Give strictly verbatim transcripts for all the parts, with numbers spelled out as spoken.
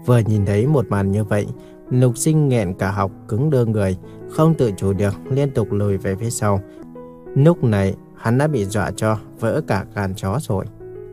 Vừa nhìn thấy một màn như vậy, Lục Sinh nghẹn cả họng, cứng đơ người, không tự chủ được liên tục lùi về phía sau. Lúc này hắn đã bị dọa cho vỡ cả gan chó rồi.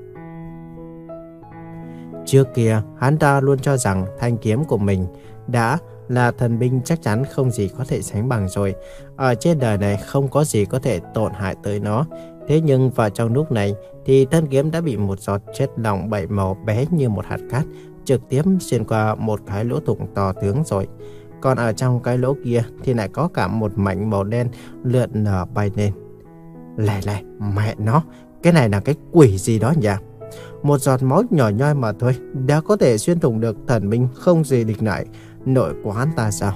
Trước kia hắn ta luôn cho rằng thanh kiếm của mình đã là thần binh chắc chắn không gì có thể sánh bằng rồi. Ở trên đời này không có gì có thể tổn hại tới nó. Thế nhưng vào trong lúc này thì thân kiếm đã bị một giọt chất lỏng bảy màu bé như một hạt cát trực tiếp xuyên qua một cái lỗ thủng to tướng rồi. Còn ở trong cái lỗ kia thì lại có cả một mảnh màu đen lượn lờ bay lên. Lẻ lẻ, mẹ nó, cái này là cái quỷ gì đó nhỉ? Một giọt máu nhỏ nhoi mà thôi đã có thể xuyên thủng được thần binh không gì địch lại nội của hắn ta sao?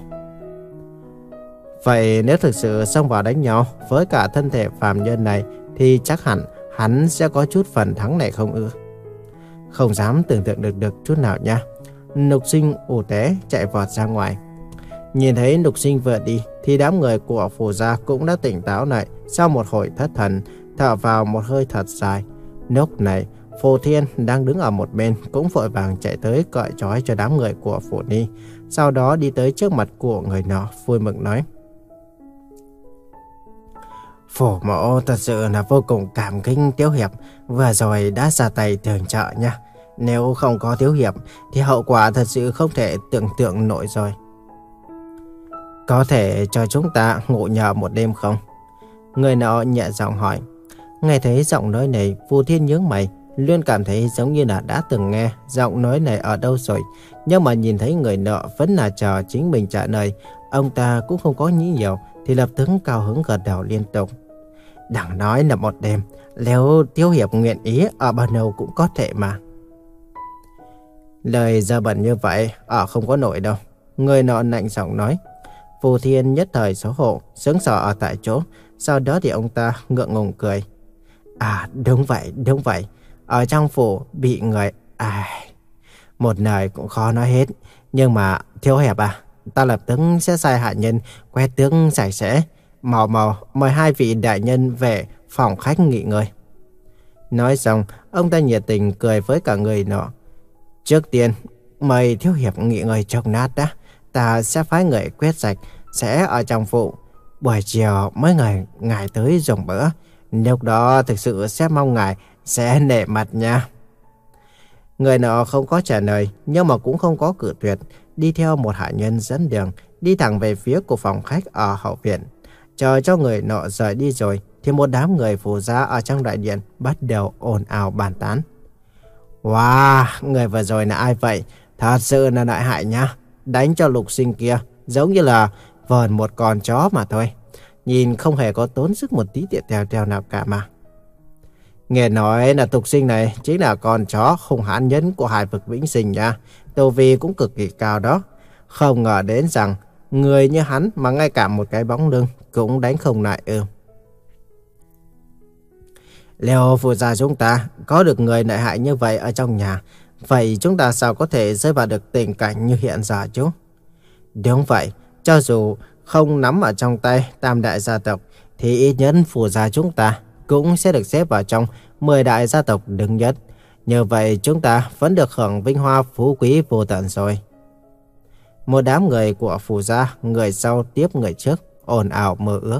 Vậy nếu thực sự xông vào đánh nhau với cả thân thể phàm nhân này thì chắc hẳn hắn sẽ có chút phần thắng này không ư? Không dám tưởng tượng được được chút nào nha. Lục Sinh ù té chạy vọt ra ngoài. Nhìn thấy Lục Sinh vừa đi thì đám người của Phù gia cũng đã tỉnh táo lại sau một hồi thất thần, thở vào một hơi thật dài. Lúc này Phù Thiên đang đứng ở một bên cũng vội vàng chạy tới cởi trói cho đám người của Phù Ni. Sau đó đi tới trước mặt của người nọ vui mừng nói: Phù mẫu thật sự là vô cùng cảm kích Tiếu Hiệp vừa rồi đã ra tay tương trợ nha. Nếu không có Tiếu Hiệp thì hậu quả thật sự không thể tưởng tượng nổi rồi. Có thể cho chúng ta ngủ nhờ một đêm không? Người nọ nhẹ giọng hỏi. Nghe thấy giọng nói này, Phù Thiên nhướng mày, luôn cảm thấy giống như là đã từng nghe giọng nói này ở đâu rồi. Nhưng mà nhìn thấy người nọ vẫn là chờ chính mình trả lời, ông ta cũng không có nghĩ nhiều thì lập tức cao hứng gật đầu liên tục. Đừng nói là một đêm, nếu Tiếu Hiệp nguyện ý ở bao lâu cũng có thể mà. Lời ra bẩn như vậy ở không có nổi đâu, người nọ lạnh giọng nói. Phù Thiên nhất thời xấu hổ, sững sờ ở tại chỗ. Sau đó thì ông ta ngượng ngùng cười. À đúng vậy, đúng vậy. Ở trong phủ bị người... À, một lời cũng khó nói hết. Nhưng mà Thiếu Hiệp à, ta lập tức sẽ sai hạ nhân quét tước sạch sẽ. Màu màu mời hai vị đại nhân về phòng khách nghỉ ngơi. Nói xong, ông ta nhiệt tình cười với cả người nọ. Trước tiên, mời Thiếu Hiệp nghỉ ngơi chốc lát đã. Ta sẽ phái người quét sạch sẽ ở trong phủ. Buổi chiều mới ngài, ngài tới dùng bữa. Lúc đó thực sự sẽ mong ngài sẽ nể mặt nha. Người nọ không có trả lời nhưng mà cũng không có cự tuyệt. Đi theo một hạ nhân dẫn đường, đi thẳng về phía của phòng khách ở hậu viện. Chờ cho người nọ rời đi rồi thì một đám người Phù gia ở trong đại điện bắt đầu ồn ào bàn tán. Wow, người vừa rồi là ai vậy? Thật sự là đại hại nha. Đánh cho Lục Sinh kia giống như là vờn một con chó mà thôi. Nhìn không hề có tốn sức một tí tiện tèo tèo nào cả mà. Nghe nói là Lục Sinh này chính là con chó hung hãn nhất của Hải Vực Vĩnh Sinh nha. Tu vi cũng cực kỳ cao đó. Không ngờ đến rằng người như hắn mà ngay cả một cái bóng lưng cũng đánh không lại ư? Liệu Phù gia chúng ta có được người lợi hại như vậy ở trong nhà, vậy chúng ta sao có thể rơi vào được tình cảnh như hiện giờ chứ? Đúng vậy, cho dù không nắm ở trong tay tam đại gia tộc thì ít nhất Phù gia chúng ta cũng sẽ được xếp vào trong mười đại gia tộc đứng nhất. Như vậy chúng ta vẫn được hưởng vinh hoa phú quý vô tận rồi. Một đám người của Phù gia, người sau tiếp người trước, ồn ào mơ ước.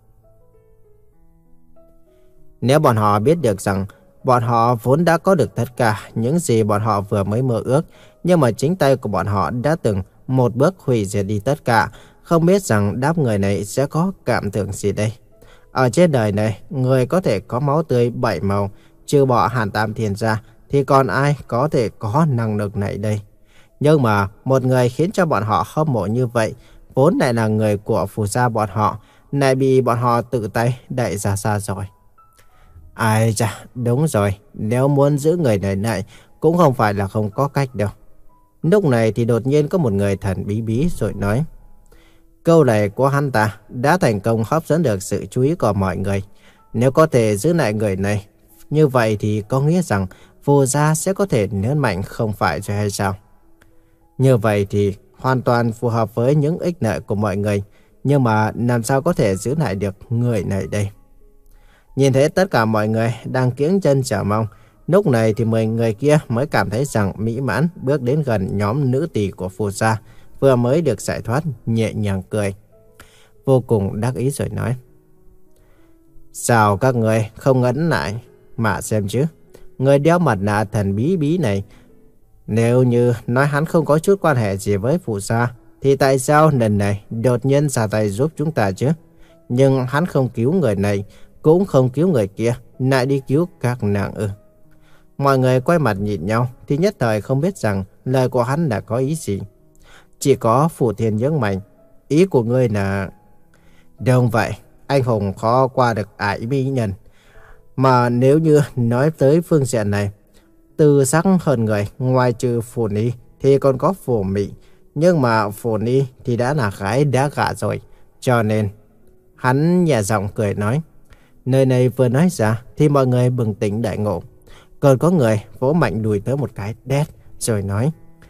Nếu bọn họ biết được rằng bọn họ vốn đã có được tất cả những gì bọn họ vừa mới mơ ước, nhưng mà chính tay của bọn họ đã từng một bước hủy diệt đi tất cả, không biết rằng đám người này sẽ có cảm tưởng gì đây. Ở trên đời này, người có thể có máu tươi bảy màu, trừ bỏ Hàn Tam Thiên ra, thì còn ai có thể có năng lực này đây? Nhưng mà một người khiến cho bọn họ hâm mộ như vậy, vốn lại là người của Phù gia bọn họ, lại bị bọn họ tự tay đẩy ra xa rồi. Ai chà, đúng rồi, nếu muốn giữ người này lại cũng không phải là không có cách đâu. Lúc này thì đột nhiên có một người thần bí bí rồi nói. Câu này của hắn ta đã thành công hấp dẫn được sự chú ý của mọi người. Nếu có thể giữ lại người này, như vậy thì có nghĩa rằng Phù gia sẽ có thể lớn mạnh không phải rồi hay sao? Như vậy thì hoàn toàn phù hợp với những ích lợi của mọi người. Nhưng mà làm sao có thể giữ lại được người này đây? Nhìn thấy tất cả mọi người đang kiễng chân chờ mong Lúc này thì mười người kia mới cảm thấy rằng mỹ mãn bước đến gần nhóm nữ tỳ của Phù gia, vừa mới được giải thoát, nhẹ nhàng cười. Vô cùng đắc ý rồi nói. Sao các người không ấn lại mà xem chứ? Người đeo mặt nạ thần bí bí này, nếu như nói hắn không có chút quan hệ gì với Phù gia, thì tại sao lần này đột nhiên ra tay giúp chúng ta chứ? Nhưng hắn không cứu người này, cũng không cứu người kia, lại đi cứu các nàng ư? Mọi người quay mặt nhìn nhau thì nhất thời không biết rằng lời của hắn đã có ý gì. Chỉ có Phù Thiên nhướng mày. Ý của ngươi là... Đúng vậy, anh hùng khó qua được ải mỹ nhân. Mà nếu như nói tới phương diện này, tư sắc hơn người, ngoài trừ Phù Ni thì còn có Phù Mị. Nhưng mà Phù Ni thì đã là gái đã gả rồi. Cho nên, hắn nhẹ giọng cười nói. Nơi này vừa nói ra thì mọi người bừng tỉnh đại ngộ. Còn có người vỗ mạnh đùi tới một cái đét rồi nói.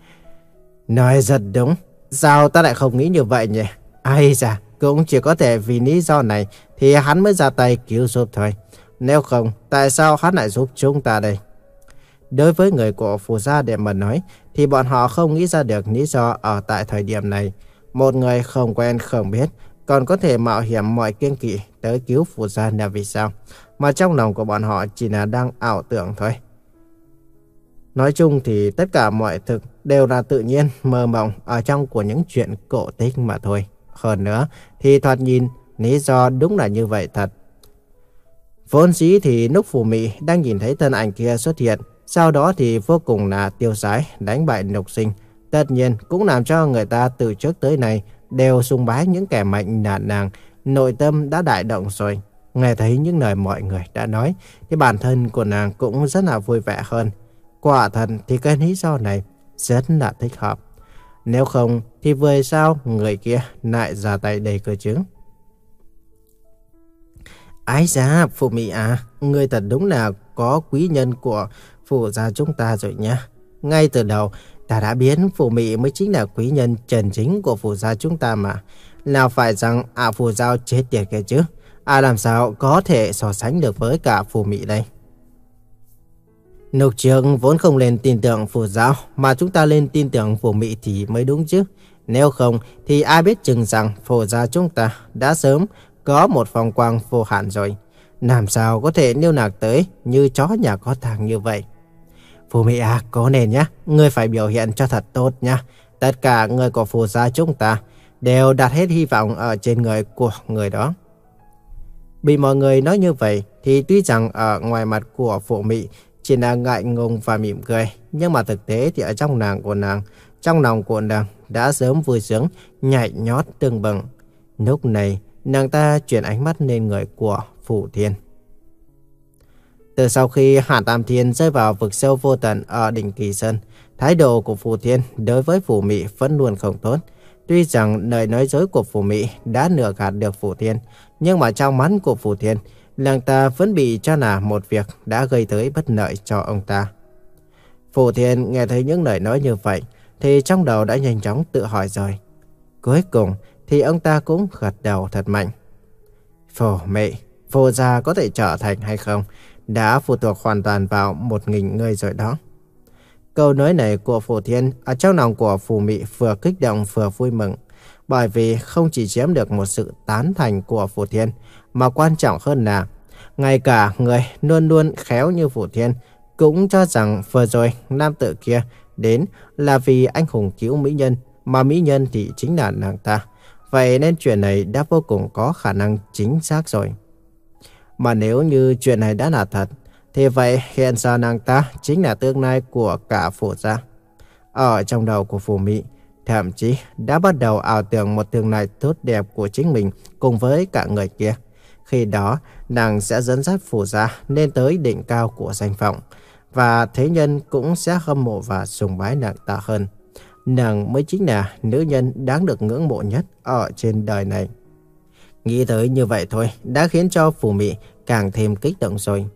Nói rất đúng. Sao ta lại không nghĩ như vậy nhỉ? Ai da, cũng chỉ có thể vì lý do này thì hắn mới ra tay cứu giúp thôi. Nếu không, tại sao hắn lại giúp chúng ta đây? Đối với người của Phù gia để mà nói thì bọn họ không nghĩ ra được lý do ở tại thời điểm này. Một người không quen không biết còn có thể mạo hiểm mọi kiêng kỵ tới cứu Phù gia là vì sao? Mà trong lòng của bọn họ chỉ là đang ảo tưởng thôi. Nói chung thì tất cả mọi thực đều là tự nhiên mơ mộng ở trong của những chuyện cổ tích mà thôi. Hơn nữa thì thoạt nhìn lý do đúng là như vậy thật. Vốn dĩ thì lúc Phù Mị đang nhìn thấy thân ảnh kia xuất hiện, sau đó thì vô cùng là tiêu sái đánh bại Lục Sinh. Tất nhiên cũng làm cho người ta từ trước tới nay đều sùng bái những kẻ mạnh nạn nàng, nội tâm đã đại động rồi. Nghe thấy những lời mọi người đã nói thì bản thân của nàng cũng rất là vui vẻ hơn. Quả thật thì cái lý do này rất là thích hợp. Nếu không thì vì sao người kia lại ra tay đây cơ chứ? Ái da, Phù Mị à, người thật đúng là có quý nhân của Phù gia chúng ta rồi nha. Ngay từ đầu ta đã biết Phù Mị mới chính là quý nhân chân chính của Phù gia chúng ta mà. Nào phải rằng à Phù Giao chết tiệt kia chứ? À làm sao có thể so sánh được với cả Phù Mị đây? Lục Trường vốn không lên tin tưởng Phù Giao, mà chúng ta lên tin tưởng Phù Mị thì mới đúng chứ. Nếu không thì ai biết chừng rằng Phù gia chúng ta đã sớm có một phong quang vô hạn rồi. Làm sao có thể nêu nạc tới như chó nhà có tang như vậy? Phù Mị à, cố lên nhá, ngươi phải biểu hiện cho thật tốt nhá. Tất cả người của Phù gia chúng ta đều đặt hết hy vọng ở trên người của người đó. Bị mọi người nói như vậy thì tuy rằng ở ngoài mặt của Phù Mị chỉ là ngại ngùng và mỉm cười, nhưng mà thực tế thì ở trong nàng của nàng, trong lòng của nàng đã sớm vui sướng, nhảy nhót tưng bừng. Lúc này, nàng ta chuyển ánh mắt lên người của Phù Thiên. Từ sau khi Hàn Tam Thiên rơi vào vực sâu vô tận ở đỉnh Kỳ Sơn, thái độ của Phù Thiên đối với Phù Mị vẫn luôn không tốt. Tuy rằng lời nói dối của Phù Mị đã lừa gạt được Phù Thiên, nhưng mà trong mắt của Phù Thiên, nàng ta vẫn bị cho là một việc đã gây tới bất lợi cho ông ta. Phù Thiên nghe thấy những lời nói như vậy, thì trong đầu đã nhanh chóng tự hỏi rồi. Cuối cùng thì ông ta cũng gật đầu thật mạnh. Phù Mị, Phù gia có thể trở thành hay không, đã phụ thuộc hoàn toàn vào một nghìn người rồi đó. Câu nói này của Phù Thiên ở trong lòng của Phù Mị vừa kích động vừa vui mừng. Bởi vì không chỉ chiếm được một sự tán thành của Phù Thiên, mà quan trọng hơn là ngay cả người luôn luôn khéo như Phù Thiên cũng cho rằng vừa rồi nam tử kia đến là vì anh hùng cứu mỹ nhân, mà mỹ nhân thì chính là nàng ta. Vậy nên chuyện này đã vô cùng có khả năng chính xác rồi. Mà nếu như chuyện này đã là thật, thì vậy hiện giờ nàng ta chính là tương lai của cả Phù gia. Ở trong đầu của Phù Mị, thậm chí đã bắt đầu ảo tưởng một tương lai tốt đẹp của chính mình cùng với cả người kia. Khi đó, nàng sẽ dẫn dắt Phù gia lên tới đỉnh cao của danh vọng, và thế nhân cũng sẽ hâm mộ và sùng bái nàng ta hơn. Nàng mới chính là nữ nhân đáng được ngưỡng mộ nhất ở trên đời này. Nghĩ tới như vậy thôi đã khiến cho Phù Mị càng thêm kích động rồi.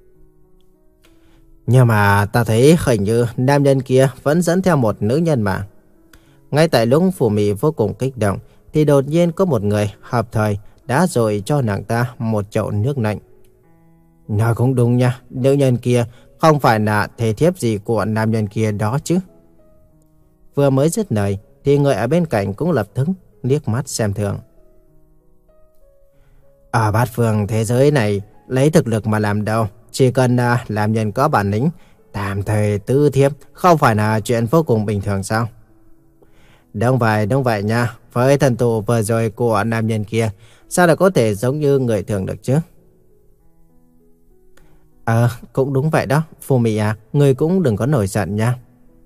Nhưng mà ta thấy hình như nam nhân kia vẫn dẫn theo một nữ nhân mà. Ngay tại lúc Phù Mị vô cùng kích động thì đột nhiên có một người hợp thời đã dội cho nàng ta một chậu nước lạnh. Nói cũng đúng nha, nữ nhân kia không phải là thể thiếp gì của nam nhân kia đó chứ. Vừa mới dứt lời thì người ở bên cạnh cũng lập tức liếc mắt xem thường. Ở bát phương thế giới này, lấy thực lực mà làm đâu, chỉ cần uh, làm nhân có bản lĩnh, tạm thời tư thiếp không phải là chuyện vô cùng bình thường sao? Đúng vậy, đúng vậy nha. Với thần tụ vừa rồi của nam nhân kia, sao lại có thể giống như người thường được chứ? Ờ, cũng đúng vậy đó. Phù Mị à, người cũng đừng có nổi giận nha.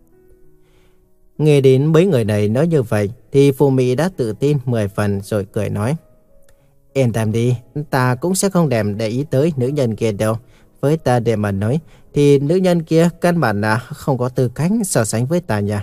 Nghe đến mấy người này nói như vậy, thì Phù Mị đã tự tin mười phần rồi cười nói. Yên tâm đi, ta cũng sẽ không thèm để ý tới nữ nhân kia đâu. Với ta để mà nói, thì nữ nhân kia căn bản là không có tư cách so sánh với ta nha.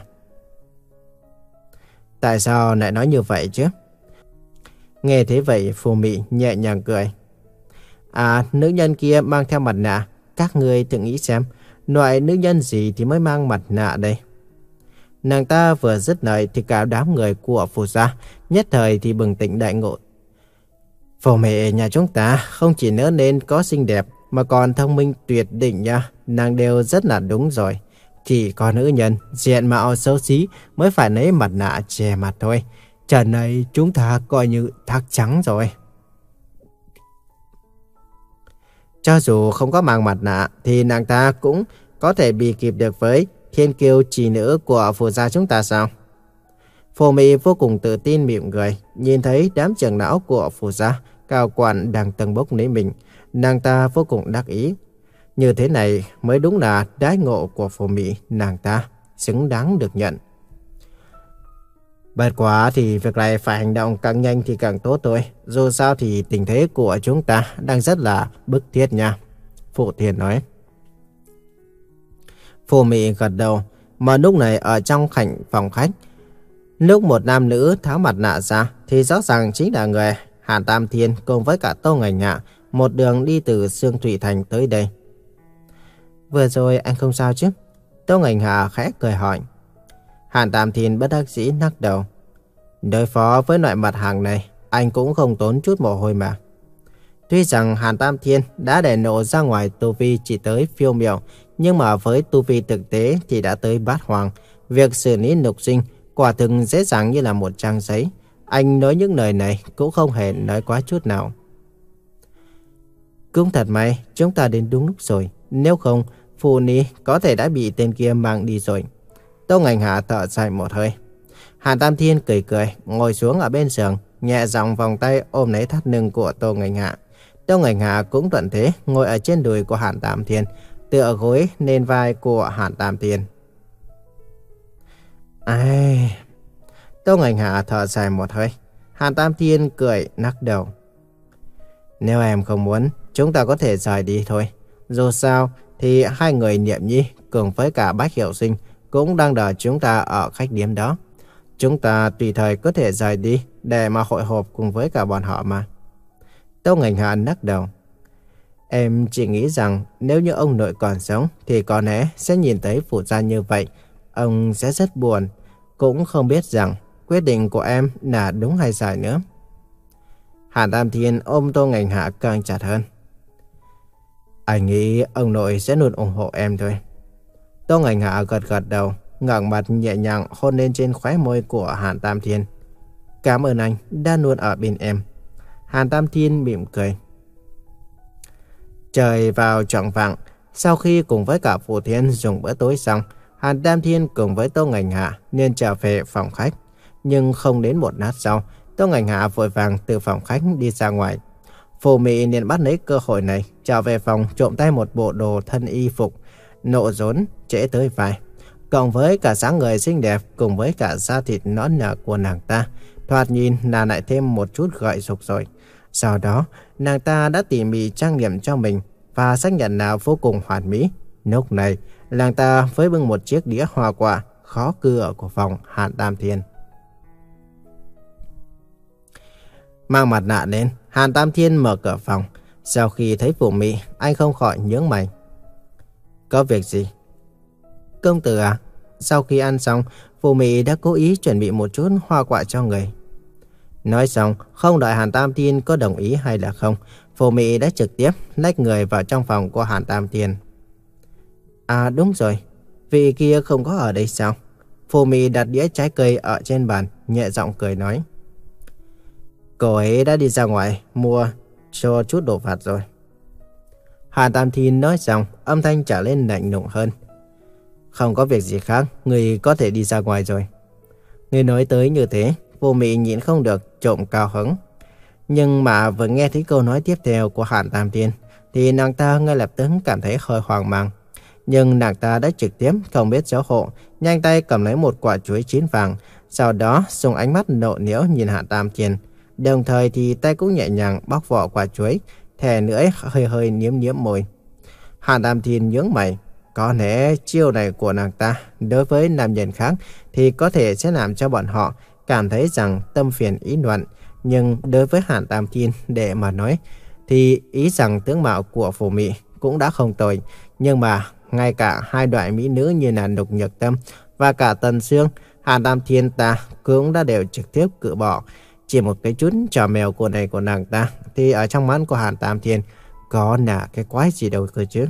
Tại sao lại nói như vậy chứ? Nghe thế vậy, Phù Mị nhẹ nhàng cười. À, nữ nhân kia mang theo mặt nạ. Các người thử nghĩ xem, loại nữ nhân gì thì mới mang mặt nạ đây? Nàng ta vừa dứt lời thì cả đám người của Phù gia nhất thời thì bừng tỉnh đại ngộ. Phù Mị nhà chúng ta không chỉ nỡ nên có xinh đẹp mà còn thông minh tuyệt đỉnh nha. Nàng đều rất là đúng rồi. Chỉ có nữ nhân diện mạo xấu xí mới phải lấy mặt nạ che mặt thôi. Trận này chúng ta coi như thác trắng rồi. Cho dù không có mang mặt nạ thì nàng ta cũng có thể bị kịp được với thiên kiêu chỉ nữ của Phù gia chúng ta sao? Phù Mị vô cùng tự tin mỉm cười, nhìn thấy đám trưởng lão của Phù gia cao quản đang tâng bốc lấy mình, nàng ta vô cùng đắc ý. Như thế này mới đúng là đãi ngộ của Phù Mị, nàng ta xứng đáng được nhận. Bất quá thì việc này phải hành động càng nhanh thì càng tốt thôi. Dù sao thì tình thế của chúng ta đang rất là bức thiết nha. Phụ Thiên nói. Phù Mị gật đầu, mà lúc này ở trong khảnh phòng khách, lúc một nam nữ tháo mặt nạ ra thì rõ ràng chính là người Hàn Tam Thiên cùng với cả Tô Ngành Hạ một đường đi từ Sương Thủy Thành tới đây. Vừa rồi anh không sao chứ? Tô Ngành Hạ khẽ cười hỏi. Hàn Tam Thiên bất đắc dĩ lắc đầu. Đối phó với loại mặt hàng này, anh cũng không tốn chút mồ hôi mà. Tuy rằng Hàn Tam Thiên đã để nộ ra ngoài tu vi chỉ tới phiêu miểu, nhưng mà với tu vi thực tế thì đã tới bát hoàng. Việc xử lý lục sinh quả thực dễ dàng như là một trang giấy. Anh nói những lời này cũng không hề nói quá chút nào. Cũng thật may, chúng ta đến đúng lúc rồi. Nếu không, Phù Ni có thể đã bị tên kia mang đi rồi. Tô Ngành Hạ thở dài một hơi. Hàn Tam Thiên cười cười, ngồi xuống ở bên giường, nhẹ giọng vòng tay ôm lấy thắt lưng của Tô Ngành Hạ. Tô Ngành Hạ cũng thuận thế, ngồi ở trên đùi của Hàn Tam Thiên, tựa gối lên vai của Hàn Tam Thiên. Ai... Tô Ngành Hạ thở dài một hơi. Hàn Tam Thiên cười lắc đầu. Nếu em không muốn, chúng ta có thể rời đi thôi. Dù sao thì hai người Niệm Nhi cùng với cả Bách Hiểu Sinh cũng đang đợi chúng ta ở khách điếm đó. Chúng ta tùy thời có thể rời đi để mà hội họp cùng với cả bọn họ mà. Tô Ngành Hạ lắc đầu. Em chỉ nghĩ rằng nếu như ông nội còn sống thì có lẽ sẽ nhìn thấy Phù gia như vậy. Ông sẽ rất buồn. Cũng không biết rằng quyết định của em là đúng hay sai nữa. Hàn Tam Thiên ôm Tô Ngành Hạ càng chặt hơn. Anh nghĩ ông nội sẽ luôn ủng hộ em thôi. Tô Ngành Hạ gật gật đầu, ngẩng mặt nhẹ nhàng hôn lên trên khóe môi của Hàn Tam Thiên. Cảm ơn anh đã luôn ở bên em. Hàn Tam Thiên mỉm cười. Trời vào choạng vạng, sau khi cùng với cả Phù Thiên dùng bữa tối xong, Hàn Tam Thiên cùng với Tô Ngành Hạ nên trở về phòng khách. Nhưng không đến một lát sau, Tô Ngành Hạ vội vàng từ phòng khách đi ra ngoài. Phù Mị liền bắt lấy cơ hội này, trở về phòng trộm tay một bộ đồ thân y phục, nộ rốn trễ tới vai. Cộng với cả dáng người xinh đẹp cùng với cả da thịt nõn nà của nàng ta, thoạt nhìn là lại thêm một chút gợi dục rồi. Sau đó, nàng ta đã tỉ mỉ trang điểm cho mình và xác nhận là vô cùng hoàn mỹ. Lúc này, nàng ta với bưng một chiếc đĩa hoa quả khó cửa của phòng Hàn Tam Thiên. Mang mặt nạ lên, Hàn Tam Thiên mở cửa phòng. Sau khi thấy Phù Mị, anh không khỏi nhướng mày. Có việc gì? Công tử à? Sau khi ăn xong, Phù Mị đã cố ý chuẩn bị một chút hoa quả cho người. Nói xong, không đợi Hàn Tam Thiên có đồng ý hay là không, Phù Mị đã trực tiếp lách người vào trong phòng của Hàn Tam Thiên. À đúng rồi, vị kia không có ở đây sao? Phù Mị đặt đĩa trái cây ở trên bàn, nhẹ giọng cười nói. Cô ấy đã đi ra ngoài mua cho chút đồ vặt rồi. Hà Tam Thiên nói xong, âm thanh trở lên lạnh lùng hơn. Không có việc gì khác, người có thể đi ra ngoài rồi. Người nói tới như thế, Phù Mị nhịn không được trộm cao hứng. Nhưng mà vừa nghe thấy câu nói tiếp theo của Hàn Tam Thiên, thì nàng ta ngay lập tức cảm thấy hơi hoang mang. Nhưng nàng ta đã trực tiếp không biết xấu hổ, nhanh tay cầm lấy một quả chuối chín vàng, sau đó dùng ánh mắt nộ nhiễu nhìn Hàn Tam Thiên. Đồng thời thì tay cũng nhẹ nhàng bóc vỏ quả chuối, thè lưỡi hơi hơi liếm liếm môi. Hàn Tam Thiên nhướng mày, có lẽ chiêu này của nàng ta đối với nam nhân khác thì có thể sẽ làm cho bọn họ cảm thấy rằng tâm phiền ý loạn. Nhưng đối với Hàn Tam Thiên để mà nói thì ý rằng tướng mạo của Phù Mị cũng đã không tồi. Nhưng mà ngay cả hai loại mỹ nữ như là Lục Nhược Tâm và cả Tần Sương, Hàn Tam Thiên ta cũng đã đều trực tiếp cự bỏ. Chỉ một cái chút trò mèo của này của nàng ta thì ở trong mắt của Hàn Tam Thiên có là cái quái gì đâu cơ chứ.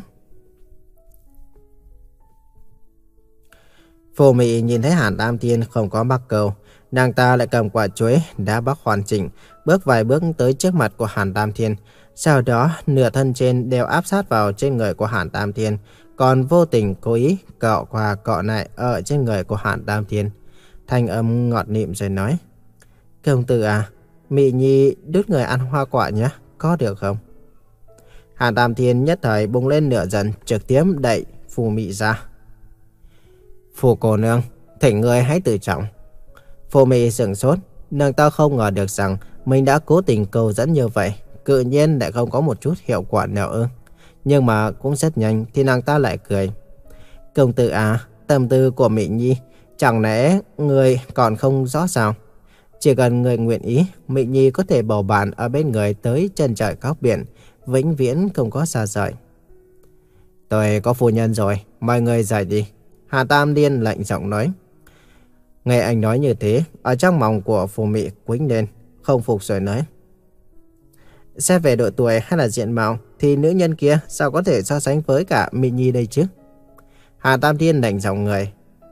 Phù Mị nhìn thấy Hàn Tam Thiên không có mắc câu, nàng ta lại cầm quả chuối đã bóc hoàn chỉnh, bước vài bước tới trước mặt của Hàn Tam Thiên. Sau đó nửa thân trên đều áp sát vào trên người của Hàn Tam Thiên, còn vô tình cố ý cọ qua cọ lại ở trên người của Hàn Tam Thiên. Thanh âm ngọt nịm rồi nói: Công tử à, Mị Nhi đút người ăn hoa quả nhé, có được không? Hàn Tam Thiên nhất thời bùng lên lửa giận, trực tiếp đẩy Phù Mị ra. Phù cô nương, thỉnh người hãy tự trọng. Phù Mị sửng sốt, nàng ta không ngờ được rằng mình đã cố tình cầu dẫn như vậy, tự nhiên lại không có một chút hiệu quả nào ư. Nhưng mà cũng rất nhanh thì nàng ta lại cười. Công tử à, tâm tư của Mị Nhi chẳng lẽ người còn không rõ sao? Chỉ cần người nguyện ý, Mị Nhi có thể bầu bạn ở bên người tới chân trời góc biển, vĩnh viễn không có xa rời. Tôi có phu nhân rồi, mời người rời đi. Hà Tam Thiên lạnh giọng nói. Nghe anh nói như thế, ở trong lòng của Phù Mị quĩnh lên, không phục rồi nói. Xét về độ tuổi hay là diện mạo thì nữ nhân kia sao có thể so sánh với cả Mị Nhi đây chứ? Hà Tam Thiên lạnh giọng người.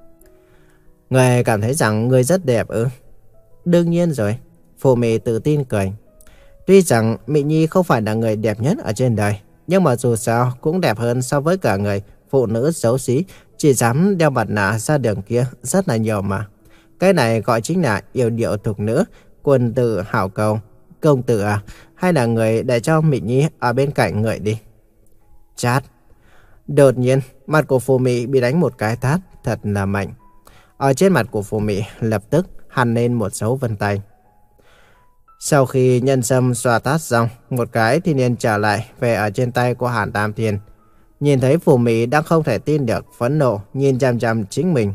Người cảm thấy rằng người rất đẹp ư? Đương nhiên rồi. Phù Mị tự tin cười. Tuy rằng Mị Nhi không phải là người đẹp nhất ở trên đời, nhưng mà dù sao cũng đẹp hơn so với cả người phụ nữ xấu xí chỉ dám đeo mặt nạ ra đường kia rất là nhiều mà. Cái này gọi chính là yêu điệu thục nữ, quân tử hảo cầu. Công tử à, hay là người để cho Mị Nhi ở bên cạnh người đi. Chát. Đột nhiên, mặt của Phù Mị bị đánh một cái tát thật là mạnh. Ở trên mặt của Phù Mị lập tức hằn lên một dấu vân tay. Sau khi nhân sâm xoa tát xong, một cái thì liền trở lại về ở trên tay của Hàn Tam Thiên. Nhìn thấy Phù Mị đang không thể tin được, phẫn nộ nhìn chằm chằm chính mình.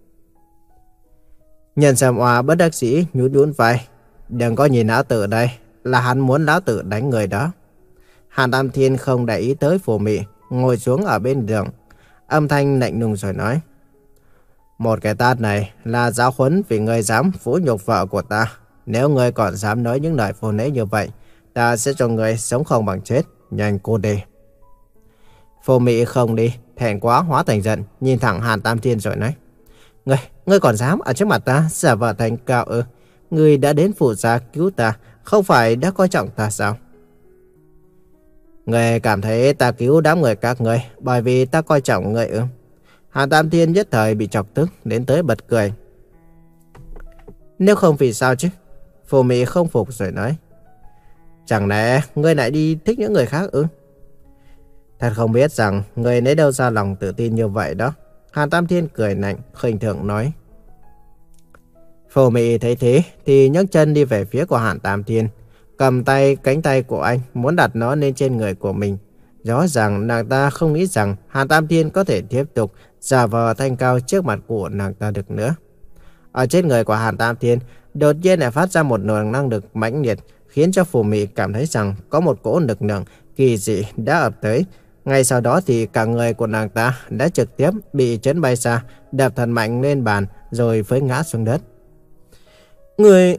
Nhân sâm oa bất đắc dĩ nhún nhún vai. Đừng có nhìn lão tử đây, là hắn muốn lão tử đánh người đó. Hàn Tam Thiên không để ý tới Phù Mị, ngồi xuống ở bên đường, âm thanh lạnh lùng rồi nói. Một cái tát này là giáo huấn vì ngươi dám vũ nhục vợ của ta. Nếu ngươi còn dám nói những lời vô lễ như vậy, ta sẽ cho ngươi sống không bằng chết. Nhanh cô đi. Phù Mị không đi, thẹn quá hóa thành giận, nhìn thẳng Hàn Tam Thiên rồi nói. Ngươi, ngươi còn dám ở trước mặt ta giả vờ thành cao ư? Ngươi đã đến phủ gia cứu ta, không phải đã coi trọng ta sao? Ngươi cảm thấy ta cứu đám người các ngươi bởi vì ta coi trọng ngươi ư? Hàn Tam Thiên nhất thời bị chọc tức đến tới bật cười. Nếu không vì sao chứ? Phù Mị không phục rồi nói. Chẳng lẽ ngươi lại đi thích những người khác ư? Thật không biết rằng ngươi lấy đâu ra lòng tự tin như vậy đó. Hàn Tam Thiên cười lạnh, khinh thường nói. Phù Mị thấy thế thì nhấc chân đi về phía của Hàn Tam Thiên, cầm tay cánh tay của anh muốn đặt nó lên trên người của mình. Rõ ràng nàng ta không nghĩ rằng Hàn Tam Thiên có thể tiếp tục giả vờ thanh cao trước mặt của nàng ta được nữa. Ở trên người của Hàn Tam Thiên đột nhiên lại phát ra một luồng năng lực mãnh liệt, khiến cho Phù Mị cảm thấy rằng có một cỗ lực lượng kỳ dị đã ập tới. Ngay sau đó thì cả người của nàng ta đã trực tiếp bị chấn bay xa, đập thật mạnh lên bàn rồi phơi ngã xuống đất. Người...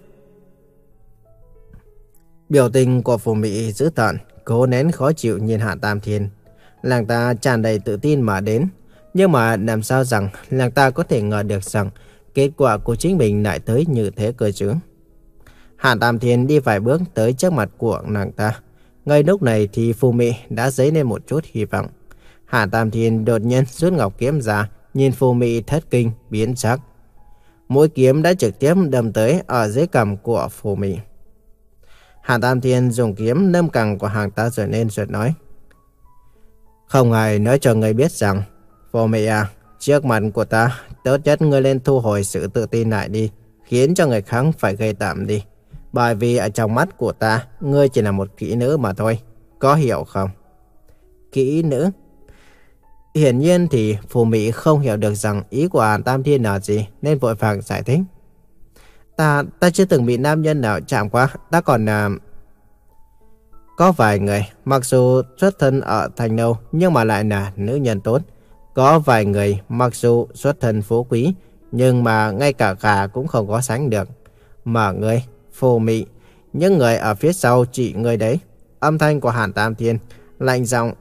Biểu tình của Phù Mị dữ tợn, cố nén khó chịu nhìn Hàn Tam Thiên. Nàng ta tràn đầy tự tin mà đến. Nhưng mà làm sao rằng nàng ta có thể ngờ được rằng kết quả của chính mình lại tới như thế cơ chứ? Hàn Tam Thiên đi vài bước tới trước mặt của nàng ta. Ngay lúc này thì Phù Mị đã dấy lên một chút hy vọng. Hàn Tam Thiên đột nhiên rút ngọc kiếm ra, nhìn Phù Mị thất kinh biến sắc. Mũi kiếm đã trực tiếp đâm tới ở dưới cằm của Phù Mị. Hàn Tam Thiên dùng kiếm đâm cẳng của hàng ta rồi nên rồi nói: Không ai nói cho người biết rằng, Phù Mị à, trước mặt của ta, tốt nhất ngươi lên thu hồi sự tự tin lại đi, khiến cho người khác phải gây tạm đi. Bởi vì ở trong mắt của ta, ngươi chỉ là một kỹ nữ mà thôi, có hiểu không? Kỹ nữ? Hiển nhiên thì Phù Mị không hiểu được rằng ý của Hàn Tam Thiên là gì, nên vội vàng giải thích. Ta, ta chưa từng bị nam nhân nào chạm qua, ta còn là... Có vài người, mặc dù xuất thân ở thành nâu, nhưng mà lại là nữ nhân tốt. Có vài người, mặc dù xuất thân phú quý, nhưng mà ngay cả gà cũng không có sánh được. Mà ngươi, Phù Mị, những người ở phía sau chị ngươi đấy. Âm thanh của Hàn Tam Thiên lạnh giọng.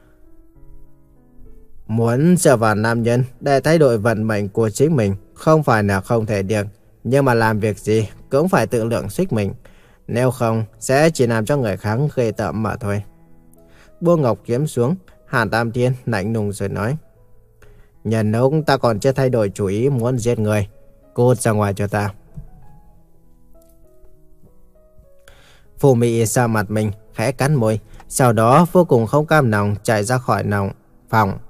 Muốn dựa vào nam nhân để thay đổi vận mệnh của chính mình không phải là không thể được, nhưng mà làm việc gì cũng phải tự lượng sức mình. Nếu không sẽ chỉ làm cho người khác ghê tởm mà thôi. Buông ngọc kiếm xuống, Hàn Tam Thiên lạnh lùng rồi nói: Nhân lúc ta còn chưa thay đổi chủ ý muốn giết người, cút ra ngoài cho ta. Phù Mị xa mặt mình, khẽ cắn môi, sau đó vô cùng không cam lòng chạy ra khỏi lòng phòng.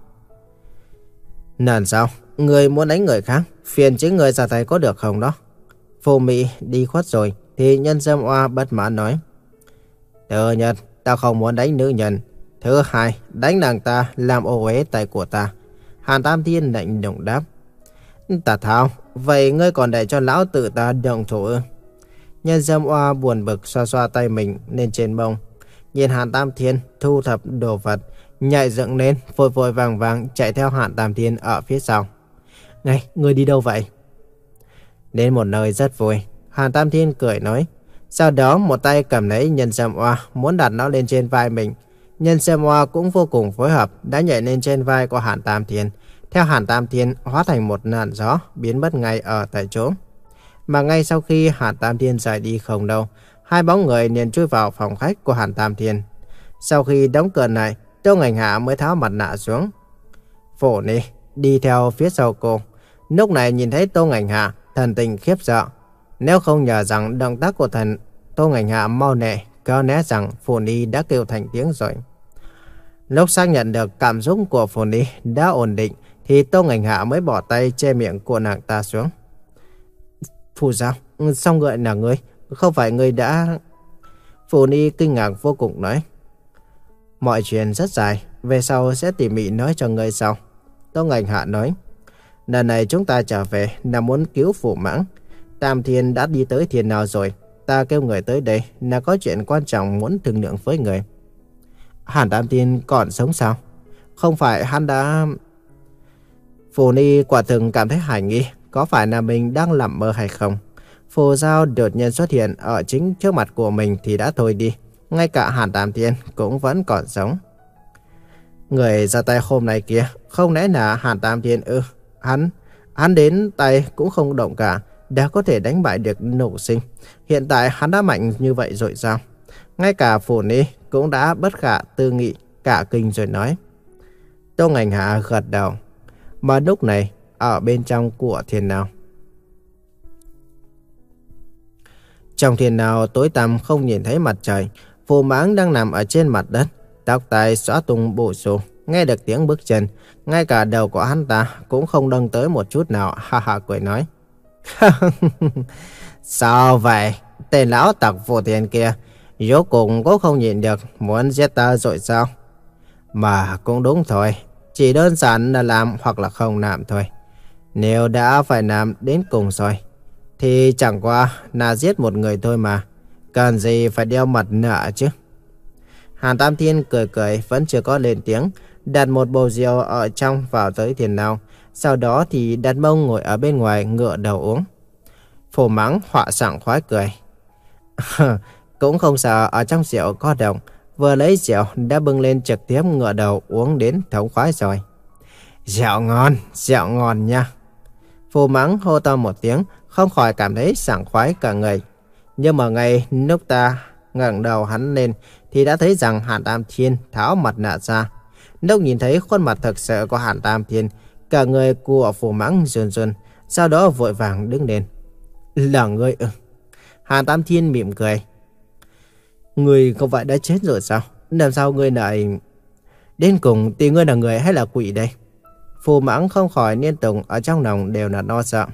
Lần sau, người muốn đánh người khác, phiền chính người ra tay có được không đó? Phù Mị đi khuất rồi, thì Nhân Dâm Oa bất mãn nói: Thứ nhất, ta không muốn đánh nữ nhân. Thứ hai, đánh nàng ta làm ô uế tay của ta. Hàn Tam Thiên lạnh lùng đáp: Tà Tháo, vậy ngươi còn để cho lão tự ta động thủ ư? Nhân Dâm Oa buồn bực xoa xoa tay mình lên trên mông, nhìn Hàn Tam Thiên thu thập đồ vật, nhảy dựng lên, vội vội vàng vàng chạy theo Hàn Tam Thiên ở phía sau. Này, ngươi đi đâu vậy? Đến một nơi rất vui, Hàn Tam Thiên cười nói. Sau đó một tay cầm lấy Nhân Dâm Oa, muốn đặt nó lên trên vai mình. Nhân Dâm Oa cũng vô cùng phối hợp, đã nhảy lên trên vai của Hàn Tam Thiên, theo Hàn Tam Thiên hóa thành một làn gió, biến mất ngay ở tại chỗ. Mà ngay sau khi Hàn Tam Thiên rời đi không đâu, hai bóng người liền chui vào phòng khách của Hàn Tam Thiên. Sau khi đóng cửa lại, Tô Ngành Hạ mới tháo mặt nạ xuống. Phổ Ni đi theo phía sau cô. Lúc này nhìn thấy Tô Ngành Hạ, thần tình khiếp sợ. Nếu không nhờ rằng động tác của thần Tô Ngành Hạ mau lẹ, có lẽ rằng Phổ Ni đã kêu thành tiếng rồi. Lúc xác nhận được cảm xúc của Phổ Ni đã ổn định, thì Tô Ngành Hạ mới bỏ tay che miệng của nàng ta xuống. Phù sao? Sao gọi là ngươi? Không phải ngươi đã... Phổ Ni kinh ngạc vô cùng nói. Mọi chuyện rất dài, về sau sẽ tỉ mỉ nói cho ngươi sau. Tô Ngành Hạ nói. Lần này chúng ta trở về là muốn cứu Phủ Mãng. Tam Thiên đã đi tới thiên nào rồi? Ta kêu người tới đây là có chuyện quan trọng muốn thương lượng với người. Hàn Tam Thiên còn sống sao? Không phải hắn đã... Phù Ni quả thực cảm thấy hoài nghi, có phải là mình đang nằm mơ hay không? Phù Giao đột nhiên xuất hiện ở chính trước mặt của mình thì đã thôi đi. Ngay cả Hàn Tam Thiên cũng vẫn còn sống. Người ra tay hôm nay kia, không lẽ là Hàn Tam Thiên ư? Hắn, hắn đến tay cũng không động cả, đã có thể đánh bại được Nộ Sinh. Hiện tại hắn đã mạnh như vậy rồi sao? Ngay cả Phù Ni cũng đã bất khả tư nghị, cả kinh rồi nói. Tô Ngành Hạ gật đầu. Mà lúc này, ở bên trong của thiên nào. Trong thiên nào tối tăm không nhìn thấy mặt trời, Phù Mãng đang nằm ở trên mặt đất, tóc tai xõa tung bù xù, nghe được tiếng bước chân, ngay cả đầu của hắn ta cũng không nâng tới một chút nào, ha ha cười nói. Sao vậy? Tên lão tặc Phù Thiên kia, rốt cuộc cũng không nhịn được, muốn giết ta rồi sao? Mà cũng đúng thôi, chỉ đơn giản là làm hoặc là không làm thôi. Nếu đã phải làm đến cùng rồi, thì chẳng qua là giết một người thôi mà. Cần gì phải đeo mặt nạ chứ? Hàn Tam Thiên cười cười vẫn chưa có lên tiếng, đặt một bầu rượu ở trong vào tới Thiên nào. Sau đó thì đặt mông ngồi ở bên ngoài ngựa đầu uống. Phù Mãng họa sảng khoái cười. Cũng không sợ ở trong rượu có độc, vừa lấy rượu đã bưng lên trực tiếp ngựa đầu uống đến thống khoái rồi. Rượu ngon, rượu ngon nha. Phù Mãng hô to một tiếng, không khỏi cảm thấy sảng khoái cả người. Nhưng mà ngay lúc ta ngẩng đầu hắn lên thì đã thấy rằng Hàn Tam Thiên tháo mặt nạ ra. Lúc nhìn thấy khuôn mặt thực sự của Hàn Tam Thiên, cả người của Phù Mãng run run, sau đó vội vàng đứng lên. Là ngươi ư? Hàn Tam Thiên mỉm cười. Ngươi không phải đã chết rồi sao? Làm sao ngươi lại... Đến cùng thì ngươi là người hay là quỷ đây? Phù Mãng không khỏi liên tục ở trong lòng đều là lo sợ.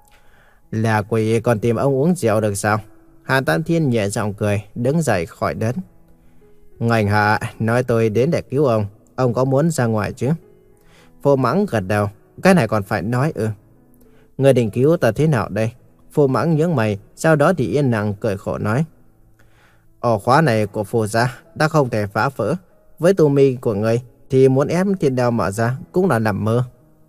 Là quỷ còn tìm ông uống rượu được sao? Hàn Tam Thiên nhẹ giọng cười, đứng dậy khỏi đất. Ngành hạ nói tôi đến để cứu ông, ông có muốn ra ngoài chứ? Phù Mãng gật đầu, cái này còn phải nói ư? Người định cứu ta thế nào đây? Phù Mãng nhướng mày, sau đó thì yên lặng cười khổ nói. Ổ khóa này của Phù gia ta không thể phá vỡ. Với tu mi của người thì muốn ép thiên đao mở ra cũng là nằm mơ.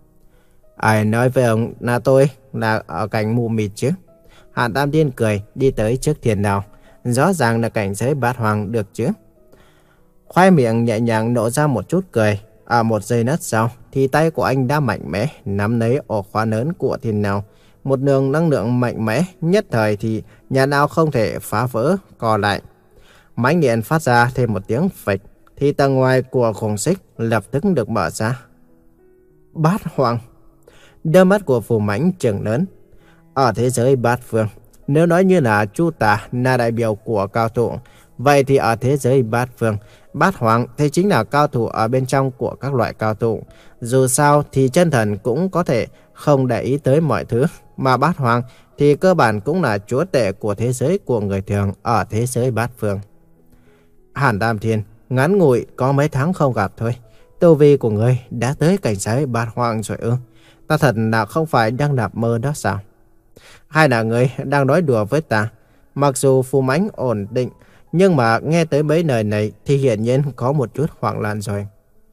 Ai nói với ông là tôi là ở cảnh mù mịt chứ? Hàn Tam Thiên cười đi tới trước thiên đao. Rõ ràng là cảnh giới bát hoàng được chứ? Khoai miệng nhẹ nhàng nổ ra một chút cười. À một giây nát sau thì tay của anh đã mạnh mẽ nắm lấy ổ khóa lớn của thiên đao. Một đường năng lượng mạnh mẽ nhất thời thì nhà nào không thể phá vỡ co lại. Mãnh điện phát ra thêm một tiếng phịch thì tầng ngoài của khung xích lập tức được mở ra. Bát hoàng. Đôi mắt của Phù Mãnh trừng lớn. Ở thế giới bát phương, nếu nói như là Chu Tả là đại biểu của cao thủ, vậy thì ở thế giới bát phương, bát hoàng thì chính là cao thủ ở bên trong của các loại cao thủ. Dù sao thì chân thần cũng có thể không để ý tới mọi thứ, mà bát hoàng thì cơ bản cũng là chúa tể của thế giới của người thường ở thế giới bát phương. Hàn Tam Thiên, ngắn ngủi có mấy tháng không gặp thôi, tu vi của người đã tới cảnh giới bát hoàng rồi ư? Ta thật là không phải đang nằm mơ đó sao? Hay là người đang nói đùa với ta? Mặc dù Phù Mãnh ổn định, nhưng mà nghe tới mấy lời này thì hiển nhiên có một chút hoảng loạn rồi.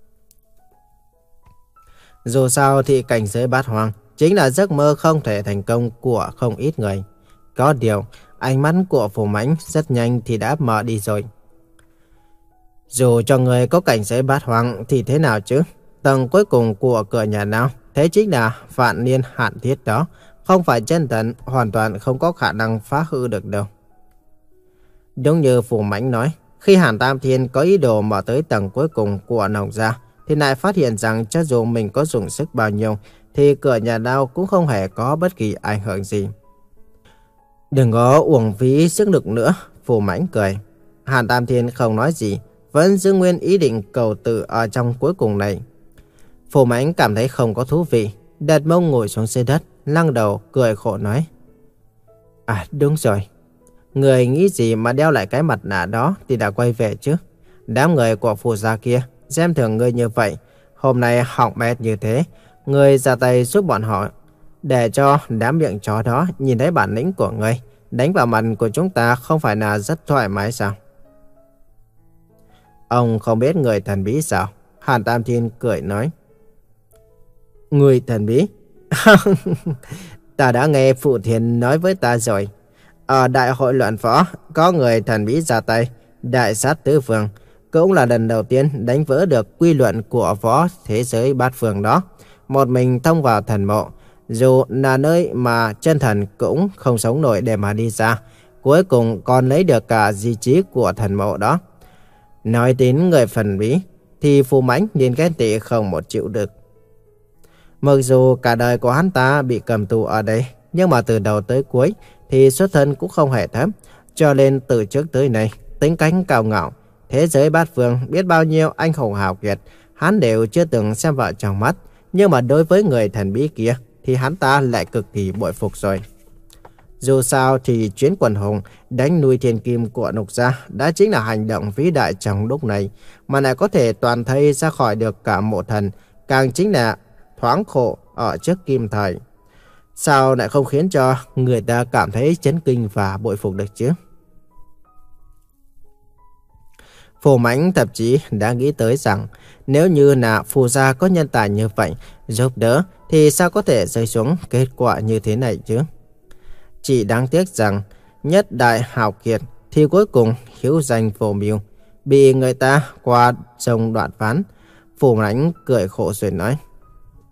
Dù sao thì cảnh giới bát hoàng chính là giấc mơ không thể thành công của không ít người. Có điều, ánh mắt của Phù Mãnh rất nhanh thì đã mở đi rồi. Dù cho người có cảnh giới bát hoàng thì thế nào chứ? Tầng cuối cùng của cửa nhà nào? Thế chính là vạn niên hạn thiết đó. Không phải chân thần, hoàn toàn không có khả năng phá hư được đâu. Đúng như Phù Mãnh nói, khi Hàn Tam Thiên có ý đồ mở tới tầng cuối cùng của Nồng gia, thì lại phát hiện rằng cho dù mình có dùng sức bao nhiêu, thì cửa nhà đao cũng không hề có bất kỳ ảnh hưởng gì. Đừng có uổng phí sức lực nữa, Phù Mãnh cười. Hàn Tam Thiên không nói gì, vẫn giữ nguyên ý định cầu tự ở trong cuối cùng này. Phù Mãnh cảm thấy không có thú vị, đặt mông ngồi xuống dưới đất, lắc đầu cười khổ nói. À đúng rồi, người nghĩ gì mà đeo lại cái mặt nạ đó thì đã quay về chứ? Đám người của Phù gia kia xem thường ngươi như vậy, hôm nay hỏng bét như thế, ngươi ra tay giúp bọn họ để cho đám miệng chó đó nhìn thấy bản lĩnh của ngươi, đánh vào mặt của chúng ta không phải là rất thoải mái sao? Ông không biết người thần bí sao? Hàn Tam Thiên cười nói. Người thần bí? Ta đã nghe Phụ Thiên nói với ta rồi. Ở đại hội luận võ có người thần bí ra tay, đại sát tứ phương, cũng là lần đầu tiên đánh vỡ được quy luận của võ thế giới bát phương đó. Một mình thông vào thần mộ, dù là nơi mà chân thần cũng không sống nổi để mà đi ra, cuối cùng còn lấy được cả di trí của thần mộ đó. Nói đến người thần bí thì Phù Mãnh liền ghen tị không một chịu được. Mặc dù cả đời của hắn ta bị cầm tù ở đây, nhưng mà từ đầu tới cuối thì xuất thân cũng không hề thấp, cho nên từ trước tới nay tính cách cao ngạo, thế giới bát phương biết bao nhiêu anh hùng hào kiệt, hắn đều chưa từng xem vào trong mắt, nhưng mà đối với người thần bí kia thì hắn ta lại cực kỳ bội phục rồi. Dù sao thì chuyến quần hùng đánh nuôi thiên kim của Nục gia đã chính là hành động vĩ đại trong lúc này, mà lại có thể toàn thây ra khỏi được cả mộ thần, càng chính là thoáng khổ ở trước kim thời. Sao lại không khiến cho người ta cảm thấy chấn kinh và bội phục được chứ? Phù Mãnh thậm chí đã nghĩ tới rằng nếu như là Phù gia có nhân tài như vậy giúp đỡ thì sao có thể rơi xuống kết quả như thế này chứ? Chỉ đáng tiếc rằng nhất đại hào kiệt thì cuối cùng hữu danh vô mưu, bị người ta qua sông đoạn phán. Phù Mãnh cười khổ rồi nói.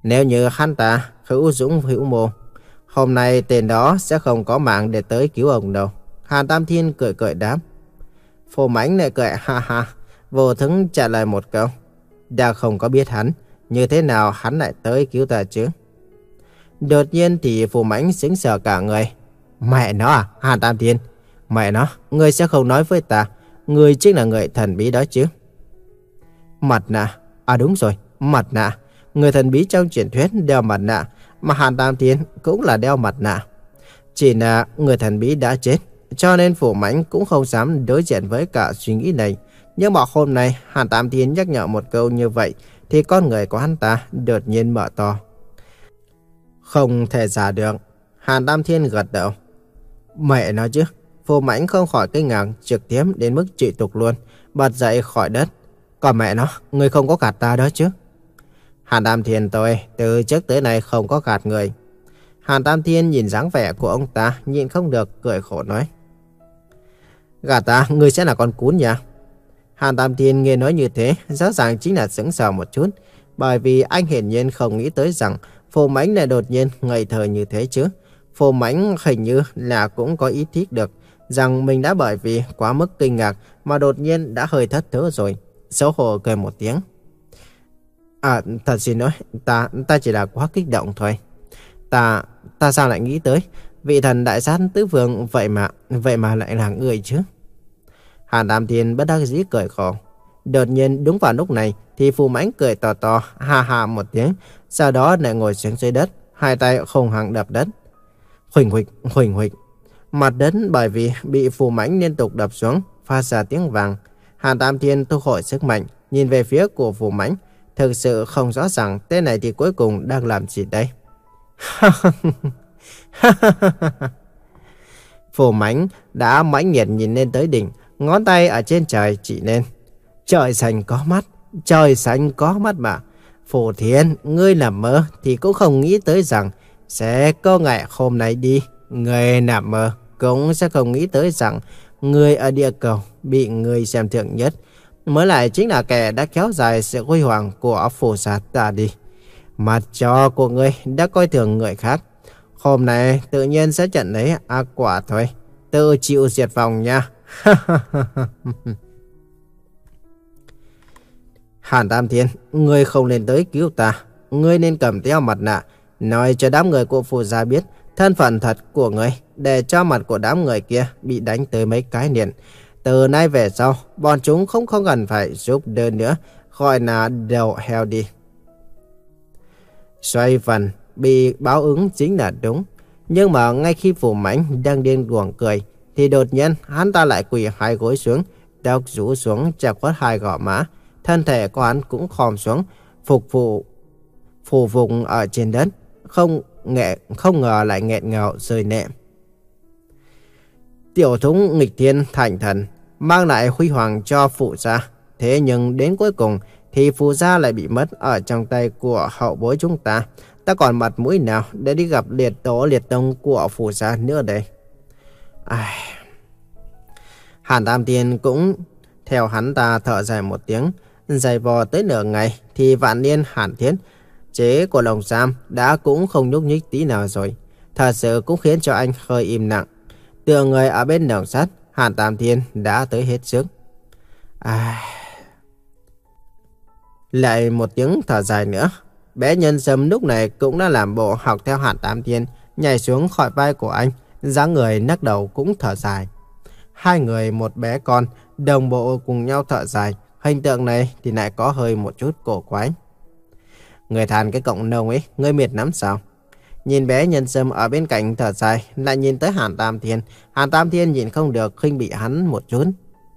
Nếu như hắn ta hữu dũng hữu mưu, hôm nay tên đó sẽ không có mạng để tới cứu ông đâu. Hàn Tam Thiên cười cười đáp. Phù Mãnh lại cười ha ha, vô thức trả lời một câu. Đã không có biết hắn, như thế nào hắn lại tới cứu ta chứ? Đột nhiên thì Phù Mãnh sững sờ cả người. Mẹ nó à, Hàn Tam Thiên. Mẹ nó, ngươi sẽ không nói với ta, ngươi chính là người thần bí đó chứ? Mặt nạ, à đúng rồi, mặt nạ. Người thần bí trong truyền thuyết đeo mặt nạ, mà Hàn Tam Thiên cũng là đeo mặt nạ. Chỉ là người thần bí đã chết, cho nên Phù Mãnh cũng không dám đối diện với cả suy nghĩ này. Nhưng mà hôm nay Hàn Tam Thiên nhắc nhở một câu như vậy, thì con người của hắn ta đột nhiên mở to. Không thể giả được. Hàn Tam Thiên gật đầu. Mẹ nói chứ. Phù Mãnh không khỏi kinh ngạc, trực tiếp đến mức chửi tục luôn, bật dậy khỏi đất. Còn mẹ nó, người không có gạt ta đó chứ? Hàn Tam Thiên tôi từ trước tới nay không có gạt người. Hàn Tam Thiên nhìn dáng vẻ của ông ta, nhịn không được cười khổ nói. Gạt ta, người sẽ là con cún nha. Hàn Tam Thiên nghe nói như thế, rõ ràng chính là sững sờ một chút, bởi vì anh hiển nhiên không nghĩ tới rằng Phù Mãnh lại đột nhiên ngây thơ như thế chứ. Phù Mãnh hình như là cũng có ý thức được rằng mình đã bởi vì quá mức kinh ngạc mà đột nhiên đã hơi thất thớ rồi. Xấu hổ cười một tiếng. À, thật xin lỗi, ta ta chỉ là quá kích động thôi. Ta ta sao lại nghĩ tới vị thần đại sát tứ vương vậy mà vậy mà lại là người chứ? Hàn Tam Thiên bất đắc dĩ cười khổ. Đột nhiên đúng vào lúc này thì Phù Mãnh cười to to ha ha một tiếng, sau đó lại ngồi xuống dưới đất, hai tay hùng hăng đập đất. Huỳnh huỳnh huỳnh huỳnh. Mặt đất bởi vì bị Phù Mãnh liên tục đập xuống phát ra tiếng vang. Hàn Tam Thiên thu hồi sức mạnh, nhìn về phía của Phù Mãnh, thực sự không rõ ràng tên này thì cuối cùng đang làm gì đây. Phù Mãnh đã mãnh liệt nhìn lên tới đỉnh, ngón tay ở trên trời chỉ lên. Trời xanh có mắt, trời xanh có mắt mà. Phù Thiên, ngươi nằm mơ thì cũng không nghĩ tới rằng sẽ có ngày hôm nay đi. Ngươi nằm mơ cũng sẽ không nghĩ tới rằng người ở địa cầu bị người xem thường nhất mới lại chính là kẻ đã kéo dài sự huy hoàng của Phù gia ta đi. Mặt trò của ngươi đã coi thường người khác, hôm nay tự nhiên sẽ nhận lấy ác quả thôi. Tự chịu diệt vong nha. Hàn Tam Thiên, ngươi không nên tới cứu ta. Ngươi nên cầm theo mặt nạ, nói cho đám người của Phù gia biết thân phận thật của ngươi, để cho mặt của đám người kia bị đánh tới mấy cái liền. Từ nay về sau, bọn chúng không không cần phải giúp đỡ nữa, gọi là đầu heo đi. Xoay phần, bị báo ứng chính là đúng. Nhưng mà ngay khi Phù Mãnh đang điên cuồng cười, thì đột nhiên hắn ta lại quỳ hai gối xuống, tóc rũ xuống che khuất hai gò má. Thân thể của hắn cũng khom xuống, phục vụ phù vùng ở trên đất, không nghệ không ngờ lại nghẹn ngào rơi nệm. Tiểu thúng nghịch thiên thành thần, mang lại huy hoàng cho Phù gia. Thế nhưng đến cuối cùng thì Phù gia lại bị mất ở trong tay của hậu bối chúng ta. Ta còn mặt mũi nào để đi gặp liệt tổ liệt tông của Phù gia nữa đây? Ai... Hàn Tam Thiên cũng theo hắn ta thở dài một tiếng. Giày vò tới nửa ngày thì vạn niên hàn thiết chế của lồng giam đã cũng không nhúc nhích tí nào rồi. Thật sự cũng khiến cho anh hơi im lặng. Tựa người ở bên đường sắt, Hàn Tam Thiên đã tới hết sức. À... Lại một tiếng thở dài nữa. Bé Nhân Sâm lúc này cũng đã làm bộ học theo Hàn Tam Thiên, nhảy xuống khỏi vai của anh, dáng người nắc đầu cũng thở dài. Hai người một bé con đồng bộ cùng nhau thở dài. Hình tượng này thì lại có hơi một chút cổ quái. Người than cái cộng nông ấy, ngươi mệt lắm sao? Nhìn bé Nhân Sâm ở bên cạnh thở dài, lại nhìn tới Hàn Tam Thiên. Hàn Tam Thiên nhìn không được khinh bị hắn một chút.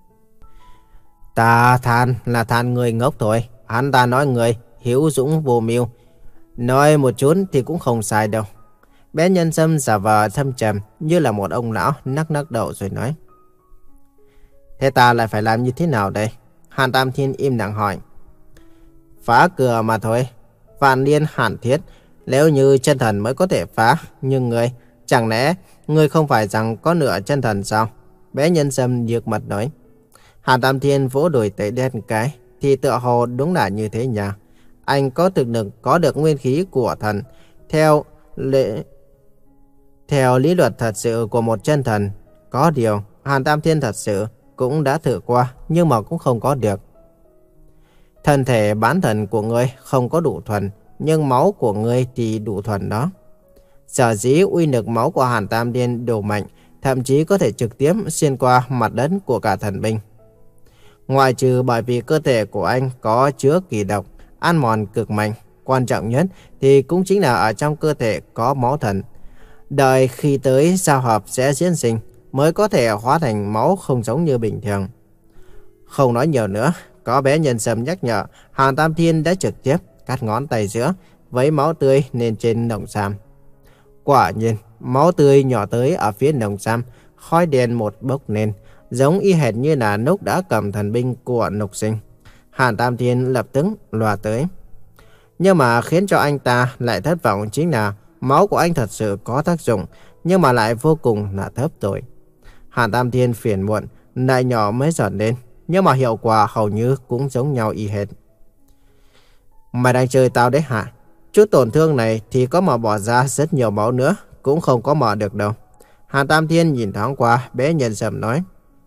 Ta than là than người ngốc thôi. Hắn ta nói người hiếu dũng vô mưu. Nói một chút thì cũng không sai đâu. Bé Nhân Sâm giả vờ thâm trầm như là một ông lão, nắc nắc đầu rồi nói. Thế ta lại phải làm như thế nào đây? Hàn Tam Thiên im lặng hỏi. Phá cửa mà thôi. Vạn niên hàn thiết. Nếu như chân thần mới có thể phá. Nhưng ngươi, chẳng lẽ ngươi không phải rằng có nửa chân thần sao? Bé Nhân Sâm nhược mặt nói. Hàn Tam Thiên vỗ đùi tới đen cái. Thì tựa hồ đúng là như thế nhỉ? anh có thực lực có được nguyên khí của thần. Theo lệ... Theo lý luật thật sự của một chân thần, có điều Hàn Tam Thiên thật sự cũng đã thử qua, nhưng mà cũng không có được. Thân thể bán thần của ngươi không có đủ thuần, nhưng máu của ngươi thì đủ thuần đó. Sở dĩ uy lực máu của Hàn Tam Thiên đủ mạnh, thậm chí có thể trực tiếp xuyên qua mặt đất của cả thần binh. Ngoại trừ bởi vì cơ thể của anh có chứa kỳ độc, ăn mòn cực mạnh, quan trọng nhất thì cũng chính là ở trong cơ thể có máu thần. Đợi khi tới giao hợp sẽ diễn sinh, mới có thể hóa thành máu không giống như bình thường. Không nói nhiều nữa, có bé Nhân Sâm nhắc nhở, Hàn Tam Thiên đã trực tiếp cắt ngón tay giữa, vấy máu tươi lên trên nòng sam. Quả nhiên, máu tươi nhỏ tới ở phía nòng sam, khói đen một bốc lên, giống y hệt như là lúc đã cầm thần binh của Lục Sinh. Hàn Tam Thiên lập tức lòa tới. Nhưng mà khiến cho anh ta lại thất vọng chính là máu của anh thật sự có tác dụng, nhưng mà lại vô cùng là thấp tuổi. Hàn Tam Thiên phiền muộn, lại nhỏ mới giọt lên, nhưng mà hiệu quả hầu như cũng giống nhau y hệt. Mày đang chơi tao đấy hả? Chút tổn thương này thì có mà bỏ ra rất nhiều máu nữa, cũng không có mở được đâu. Hàn Tam Thiên nhìn thoáng qua, bé Nhân Sâm nói.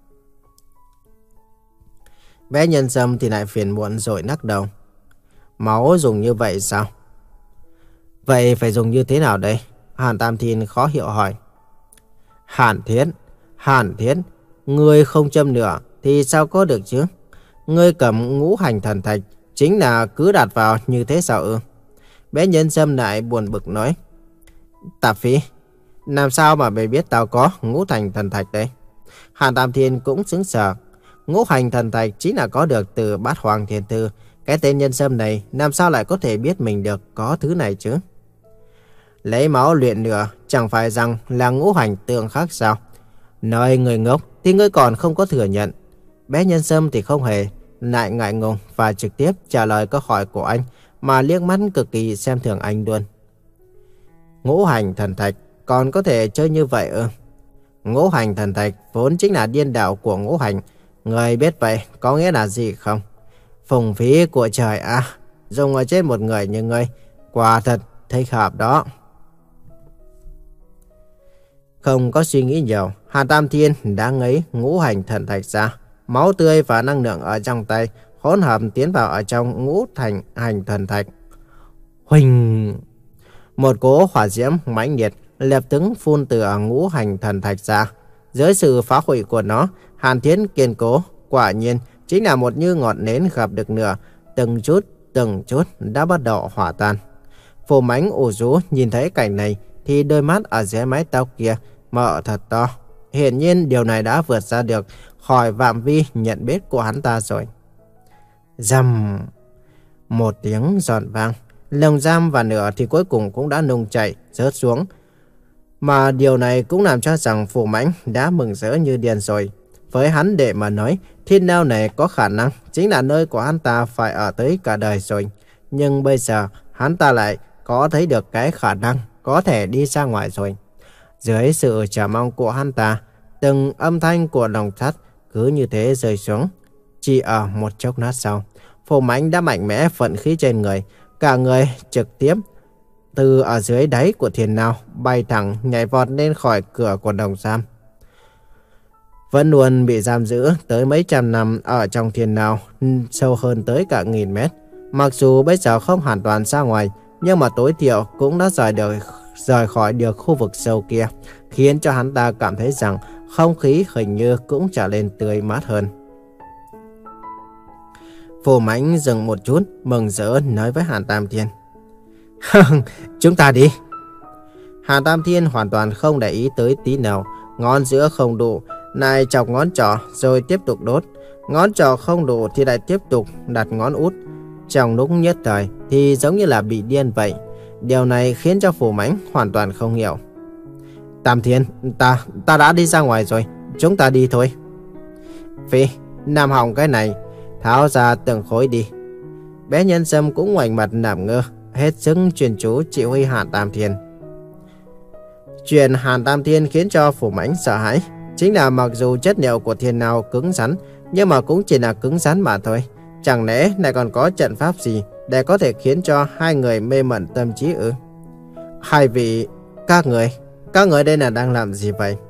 Bé Nhân Sâm thì lại phiền muộn rồi lắc đầu. Máu dùng như vậy sao? Vậy phải dùng như thế nào đây? Hàn Tam Thiên khó hiểu hỏi. Hàn Thiên, Hàn Thiên, ngươi không châm lửa thì sao có được chứ? Ngươi cầm ngũ hành thần thạch, chính là cứ đặt vào như thế sao ư? Bé Nhân Sâm lại buồn bực nói. Tạp Phi, làm sao mà mày biết tao có ngũ hành thần thạch đấy? Hàn Tam Thiên cũng sững sờ. Ngũ hành thần thạch chính là có được từ Bát Hoàng Thiên Thư. Cái tên Nhân Sâm này làm sao lại có thể biết mình được có thứ này chứ? Lấy máu luyện lửa chẳng phải rằng là ngũ hành tương khắc sao? Nói người ngốc thì ngươi còn không có thừa nhận. Bé Nhân Sâm thì không hề, lại ngại ngùng và trực tiếp trả lời câu hỏi của anh, mà liếc mắt cực kỳ xem thường anh luôn. Ngũ hành thần thạch còn có thể chơi như vậy ư? Ngũ hành thần thạch vốn chính là điên đạo của ngũ hành. Người biết vậy có nghĩa là gì không? Phung phí của trời à, dùng ở trên một người như ngươi, quả thật thích hợp đó. Không có suy nghĩ nhiều, Hàn Tam Thiên đã ngấy ngũ hành thần thạch ra. Máu tươi và năng lượng ở trong tay hỗn hợp tiến vào ở trong ngũ thành hành thần thạch. Huỳnh! Một cỗ hỏa diễm mãnh liệt lập tức phun từ ở ngũ hành thần thạch ra. Dưới sự phá hủy của nó, Hàn Thiên kiên cố, quả nhiên chính là một như ngọn nến gặp được lửa, từng chút từng chút đã bắt đầu hỏa tan. Phù Mãnh ủ rũ nhìn thấy cảnh này thì đôi mắt ở dưới mái tóc kia mở thật to. Hiển nhiên điều này đã vượt ra được khỏi phạm vi nhận biết của hắn ta rồi. Rầm! Một tiếng giòn vang, lồng giam và nửa thì cuối cùng cũng đã nung chảy rớt xuống. Mà điều này cũng làm cho rằng Phù Mãnh đã mừng rỡ như điên rồi. Với hắn để mà nói, thiên lao này có khả năng chính là nơi của hắn ta phải ở tới cả đời rồi. Nhưng bây giờ hắn ta lại có thấy được cái khả năng có thể đi ra ngoài rồi. Dưới sự chờ mong của hắn ta, từng âm thanh của đồng sắt cứ như thế rơi xuống. Chỉ ở một chốc lát sau, Phù Mãnh đã mạnh mẽ vận khí trên người, cả người trực tiếp từ ở dưới đáy của thiên lao bay thẳng nhảy vọt lên khỏi cửa của đồng giam. Vẫn luôn bị giam giữ tới mấy trăm năm ở trong thiên lao sâu hơn tới cả nghìn mét. Mặc dù bây giờ không hoàn toàn ra ngoài, nhưng mà tối thiểu cũng đã rời được rời khỏi được khu vực sâu kia, khiến cho hắn ta cảm thấy rằng không khí hình như cũng trở nên tươi mát hơn. Phù Mãnh dừng một chút, mừng rỡ nói với Hàn Tam Thiên. Chúng ta đi. Hàn Tam Thiên hoàn toàn không để ý tới tí nào. Ngón giữa không đủ, lại chọc ngón trỏ rồi tiếp tục đốt. Ngón trỏ không đủ thì lại tiếp tục đặt ngón út. Trong lúc nhất thời thì giống như là bị điên vậy. Điều này khiến cho Phù Mãnh hoàn toàn không hiểu. Tam Thiên, ta, ta đã đi ra ngoài rồi. Chúng ta đi thôi. Phi, làm hỏng cái này, tháo ra từng khối đi. Bé Nhân Sâm cũng ngoảnh mặt làm ngơ, hết sức chuyên chú chỉ huy Hàn Tam Thiên. Chuyện Hàn Tam Thiên khiến cho Phù Mãnh sợ hãi. Chính là mặc dù chất liệu của thiên nào cứng rắn, nhưng mà cũng chỉ là cứng rắn mà thôi. Chẳng lẽ lại còn có trận pháp gì để có thể khiến cho hai người mê mẩn tâm trí ư? Hai vị, các người, các người đây là đang làm gì vậy?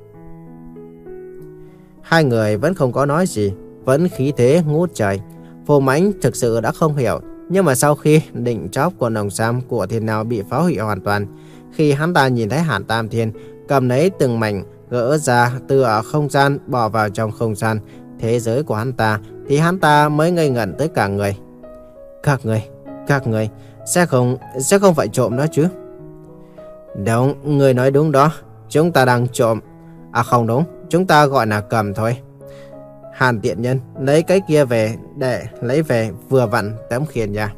Hai người vẫn không có nói gì, vẫn khí thế ngút trời. Phù Mãnh thực sự đã không hiểu, nhưng mà sau khi định chóp của nòng sam của Thiên Nào bị phá hủy hoàn toàn, khi hắn ta nhìn thấy Hàn Tam Thiên cầm lấy từng mảnh gỡ ra từ ở không gian bỏ vào trong không gian thế giới của hắn ta, thì hắn ta mới ngây ngẩn tới cả người. Các người, các người sẽ không sẽ không phải trộm đó chứ? Đúng, người nói đúng đó, chúng ta đang trộm. À không đúng, chúng ta gọi là cầm thôi. Hàn tiện nhân lấy cái kia về để lấy về vừa vặn tấm khiên nha.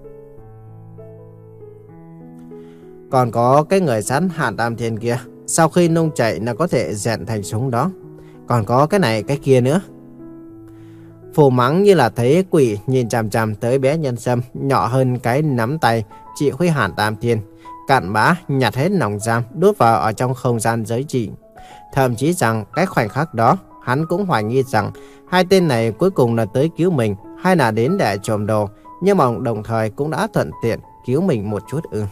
Còn có cái người sắn Hàn Tam Thiên kia, sau khi nung chảy là có thể rèn thành súng đó. Còn có cái này cái kia nữa. Phù Mãng như là thấy quỷ nhìn chằm chằm tới bé nhân sâm nhỏ hơn cái nắm tay chỉ huy Hàn Tam Thiên, cặn bã nhặt hết nòng giam đút vào ở trong không gian giới chỉ. Thậm chí rằng cái khoảnh khắc đó hắn cũng hoài nghi rằng hai tên này cuối cùng là tới cứu mình hay là đến để trộm đồ, nhưng mà đồng thời cũng đã thuận tiện cứu mình một chút ư.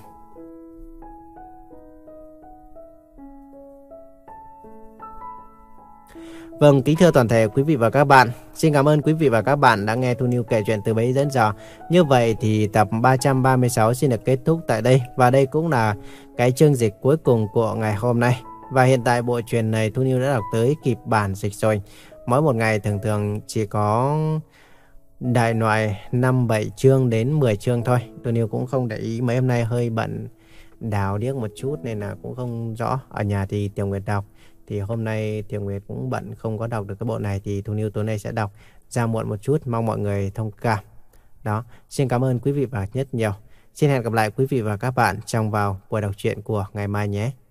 Vâng, kính thưa toàn thể quý vị và các bạn, xin cảm ơn quý vị và các bạn đã nghe Thu Niu kể chuyện từ bấy đến giờ. Như vậy thì tập ba trăm ba mươi sáu xin được kết thúc tại đây, và đây cũng là cái chương dịch cuối cùng của ngày hôm nay. Và hiện tại bộ truyện này Thu Niu đã đọc tới kịp bản dịch rồi. Mỗi một ngày thường thường chỉ có đại loại năm bảy chương đến mười chương thôi. Thu Niu cũng không để ý, mấy hôm nay hơi bận đào điếc một chút nên là cũng không rõ. Ở nhà thì Tiểu Nguyệt đọc, thì hôm nay Tiểu Nguyệt cũng bận không có đọc được cái bộ này, thì Thu Niu tối nay sẽ đọc ra muộn một chút, mong mọi người thông cảm. Đó, xin cảm ơn quý vị và rất nhiều. Xin hẹn gặp lại quý vị và các bạn trong vào buổi đọc truyện của ngày mai nhé.